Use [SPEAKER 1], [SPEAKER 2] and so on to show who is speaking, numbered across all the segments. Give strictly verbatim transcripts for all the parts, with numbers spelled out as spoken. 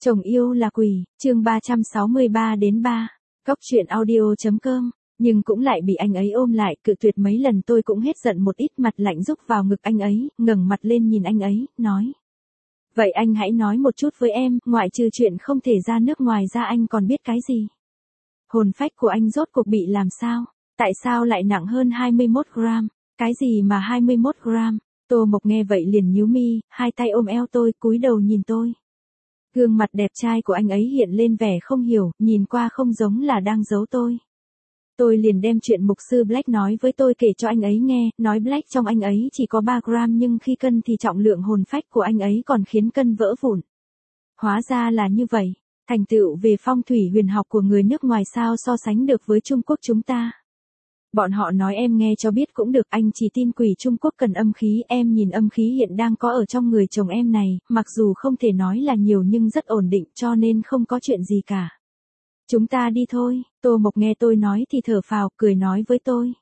[SPEAKER 1] Chồng yêu là quỷ, chương ba trăm sáu mươi ba đến ba. Cóc truyện audio.com, nhưng cũng lại bị anh ấy ôm lại, cự tuyệt mấy lần. Tôi cũng hết giận một ít, mặt lạnh rúc vào ngực anh ấy, ngẩng mặt lên nhìn anh ấy, nói. Vậy anh hãy nói một chút với em, ngoại trừ chuyện không thể ra nước ngoài ra anh còn biết cái gì? Hồn phách của anh rốt cuộc bị làm sao? Tại sao lại nặng hơn hai mươi mốt gram? Cái gì mà hai mươi mốt gram? Tô Mộc nghe vậy liền nhíu mi, hai tay ôm eo tôi, cúi đầu nhìn tôi. Gương mặt đẹp trai của anh ấy hiện lên vẻ không hiểu, nhìn qua không giống là đang giấu tôi. Tôi liền đem chuyện mục sư Black nói với tôi kể cho anh ấy nghe, nói Black trong anh ấy chỉ có ba gram nhưng khi cân thì trọng lượng hồn phách của anh ấy còn khiến cân vỡ vụn. Hóa ra là như vậy, thành tựu về phong thủy huyền học của người nước ngoài sao so sánh được với Trung Quốc chúng ta. Bọn họ nói em nghe cho biết cũng được, anh chỉ tin quỷ Trung Quốc cần âm khí, em nhìn âm khí hiện đang có ở trong người chồng em này, mặc dù không thể nói là nhiều nhưng rất ổn định cho nên không có chuyện gì cả. Chúng ta đi thôi. Tô Mộc nghe tôi nói thì thở phào, cười nói với tôi.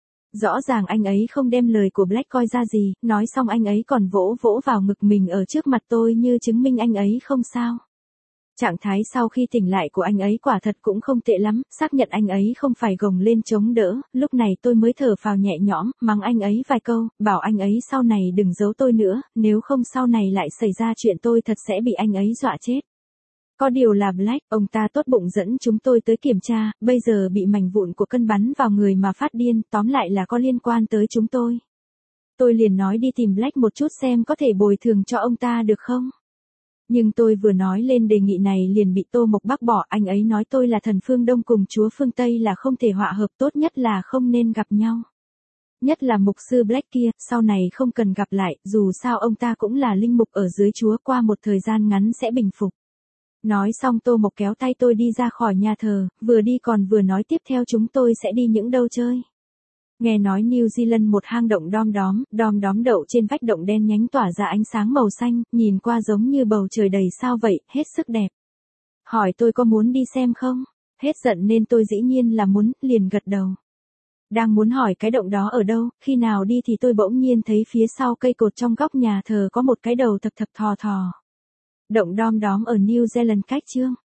[SPEAKER 1] Rõ ràng anh ấy không đem lời của Black coi ra gì, nói xong anh ấy còn vỗ vỗ vào ngực mình ở trước mặt tôi như chứng minh anh ấy không sao. Trạng thái sau khi tỉnh lại của anh ấy quả thật cũng không tệ lắm, xác nhận anh ấy không phải gồng lên chống đỡ, lúc này tôi mới thở phào nhẹ nhõm, mắng anh ấy vài câu, bảo anh ấy sau này đừng giấu tôi nữa, nếu không sau này lại xảy ra chuyện tôi thật sẽ bị anh ấy dọa chết. Có điều là Black, ông ta tốt bụng dẫn chúng tôi tới kiểm tra, bây giờ bị mảnh vụn của cân bắn vào người mà phát điên, tóm lại là có liên quan tới chúng tôi. Tôi liền nói đi tìm Black một chút xem có thể bồi thường cho ông ta được không? Nhưng tôi vừa nói lên đề nghị này liền bị Tô Mộc bác bỏ, anh ấy nói tôi là thần phương Đông cùng chúa phương Tây là không thể hòa hợp, tốt nhất là không nên gặp nhau. Nhất là mục sư Black kia, sau này không cần gặp lại, dù sao ông ta cũng là linh mục ở dưới chúa, qua một thời gian ngắn sẽ bình phục. Nói xong Tô Mộc kéo tay tôi đi ra khỏi nhà thờ, vừa đi còn vừa nói tiếp theo chúng tôi sẽ đi những đâu chơi. Nghe nói New Zealand một hang động đom đóm, đom đóm đậu trên vách động đen nhánh tỏa ra ánh sáng màu xanh, nhìn qua giống như bầu trời đầy sao vậy, hết sức đẹp. Hỏi tôi có muốn đi xem không? Hết giận nên tôi dĩ nhiên là muốn, liền gật đầu. Đang muốn hỏi cái động đó ở đâu, khi nào đi thì tôi bỗng nhiên thấy phía sau cây cột trong góc nhà thờ có một cái đầu thập thập thò thò. Động đom đóm ở New Zealand cách chương